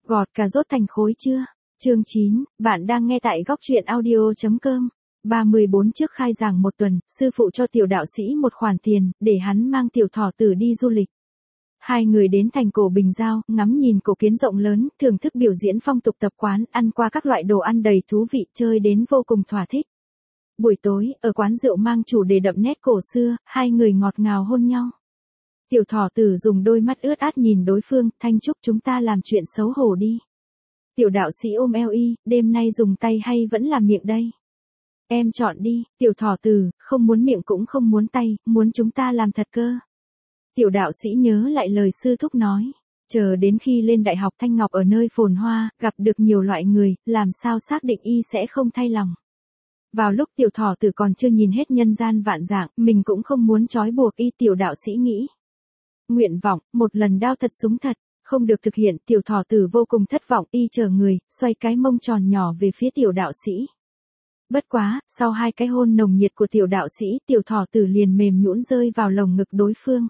Gọt cà rốt thành khối chưa? Chương 9, bạn đang nghe tại góc truyện audio.com. 34 trước khai giảng một tuần, sư phụ cho tiểu đạo sĩ một khoản tiền, để hắn mang tiểu thỏ tử đi du lịch. Hai người đến thành cổ Bình Giao, ngắm nhìn cổ kiến rộng lớn, thưởng thức biểu diễn phong tục tập quán, ăn qua các loại đồ ăn đầy thú vị, chơi đến vô cùng thỏa thích. Buổi tối, ở quán rượu mang chủ đề đậm nét cổ xưa, hai người ngọt ngào hôn nhau. Tiểu thỏ tử dùng đôi mắt ướt át nhìn đối phương, Thanh Trúc chúng ta làm chuyện xấu hổ đi. Tiểu đạo sĩ ôm eo y, đêm nay dùng tay hay vẫn là miệng đây? Em chọn đi, tiểu thỏ tử, không muốn miệng cũng không muốn tay, muốn chúng ta làm thật cơ. Tiểu đạo sĩ nhớ lại lời sư thúc nói, chờ đến khi lên đại học Thanh Ngọc ở nơi phồn hoa, gặp được nhiều loại người, làm sao xác định y sẽ không thay lòng. Vào lúc tiểu thỏ tử còn chưa nhìn hết nhân gian vạn dạng, mình cũng không muốn trói buộc y, tiểu đạo sĩ nghĩ. Nguyện vọng, một lần đao thật súng thật, không được thực hiện, tiểu thỏ tử vô cùng thất vọng, y chờ người, xoay cái mông tròn nhỏ về phía tiểu đạo sĩ. Bất quá, sau hai cái hôn nồng nhiệt của tiểu đạo sĩ, tiểu thỏ tử liền mềm nhũn rơi vào lồng ngực đối phương.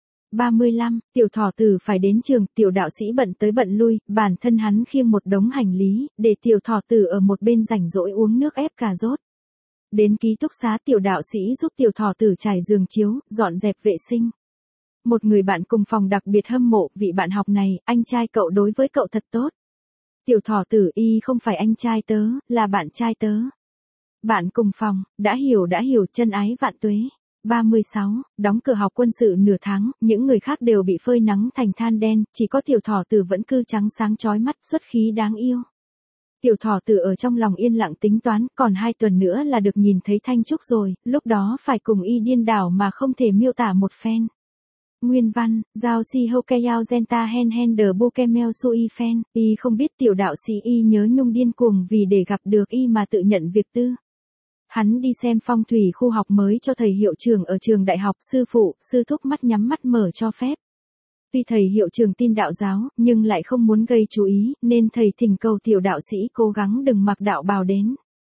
35, tiểu thỏ tử phải đến trường, tiểu đạo sĩ bận tới bận lui, bản thân hắn khiêng một đống hành lý, để tiểu thỏ tử ở một bên rảnh rỗi uống nước ép cà rốt. Đến ký túc xá tiểu đạo sĩ giúp tiểu thỏ tử trải giường chiếu, dọn dẹp vệ sinh. Một người bạn cùng phòng đặc biệt hâm mộ vị bạn học này, anh trai cậu đối với cậu thật tốt. Tiểu thỏ tử y không phải anh trai tớ, là bạn trai tớ. Bạn cùng phòng, đã hiểu, chân ái vạn tuế. 36, đóng cửa học quân sự nửa tháng, những người khác đều bị phơi nắng thành than đen, chỉ có tiểu thỏ tử vẫn cứ trắng sáng chói mắt, xuất khí đáng yêu. Tiểu thỏ tử ở trong lòng yên lặng tính toán, còn 2 tuần nữa là được nhìn thấy Thanh Trúc rồi, lúc đó phải cùng y điên đảo mà không thể miêu tả một phen. Nguyên văn, giao si hokeyao genta hen hen de bukemel sui phen, y không biết tiểu đạo sĩ y nhớ nhung điên cuồng vì để gặp được y mà tự nhận việc tư. Hắn đi xem phong thủy khu học mới cho thầy hiệu trưởng ở trường đại học, sư phụ, sư thúc mắt nhắm mắt mở cho phép. Tuy thầy hiệu trưởng tin đạo giáo, nhưng lại không muốn gây chú ý, nên thầy thỉnh cầu tiểu đạo sĩ cố gắng đừng mặc đạo bào đến.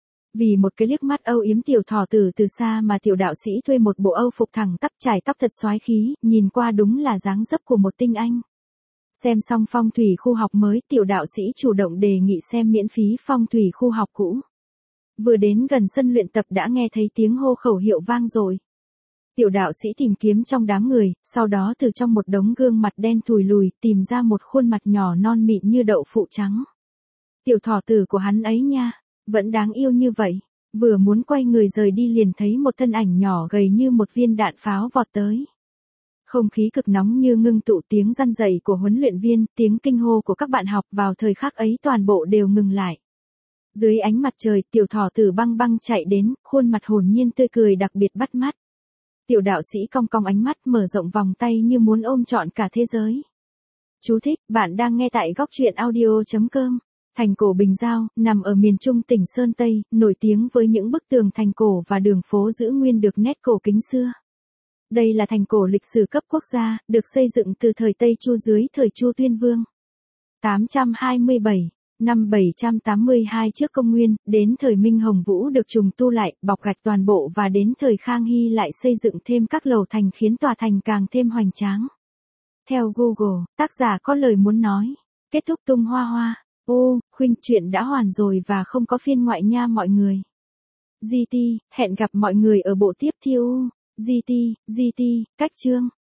Vì một cái liếc mắt âu yếm tiểu thỏ tử từ xa mà tiểu đạo sĩ thuê một bộ âu phục thẳng tắp trải tóc thật soái khí, nhìn qua đúng là dáng dấp của một tinh anh. Xem xong phong thủy khu học mới, tiểu đạo sĩ chủ động đề nghị xem miễn phí phong thủy khu học cũ. Vừa đến gần sân luyện tập đã nghe thấy tiếng hô khẩu hiệu vang rồi. Tiểu đạo sĩ tìm kiếm trong đám người, sau đó từ trong một đống gương mặt đen thùi lùi, tìm ra một khuôn mặt nhỏ non mịn như đậu phụ trắng. Tiểu thỏ tử của hắn ấy nha, vẫn đáng yêu như vậy. Vừa muốn quay người rời đi liền thấy một thân ảnh nhỏ gầy như một viên đạn pháo vọt tới. Không khí cực nóng như ngưng tụ, tiếng răn rẩy của huấn luyện viên, tiếng kinh hô của các bạn học, vào thời khắc ấy toàn bộ đều ngừng lại. Dưới ánh mặt trời, tiểu thỏ tử băng băng chạy đến, khuôn mặt hồn nhiên tươi cười đặc biệt bắt mắt. Tiểu đạo sĩ cong cong ánh mắt, mở rộng vòng tay như muốn ôm trọn cả thế giới. Chú thích, bạn đang nghe tại góc truyện audio.com. Thành cổ Bình Giao, nằm ở miền trung tỉnh Sơn Tây, nổi tiếng với những bức tường thành cổ và đường phố giữ nguyên được nét cổ kính xưa. Đây là thành cổ lịch sử cấp quốc gia, được xây dựng từ thời Tây Chu dưới thời Chu Tuyên Vương. 827, năm 782 trước công nguyên, đến thời Minh Hồng Vũ được trùng tu lại, bọc gạch toàn bộ và đến thời Khang Hy lại xây dựng thêm các lầu thành khiến tòa thành càng thêm hoành tráng. Theo Google, tác giả có lời muốn nói. Kết thúc tung hoa hoa. Ô, khuynh chuyện đã hoàn rồi và không có phiên ngoại nha mọi người. GT, hẹn gặp mọi người ở bộ tiếp theo. GT, cách chương.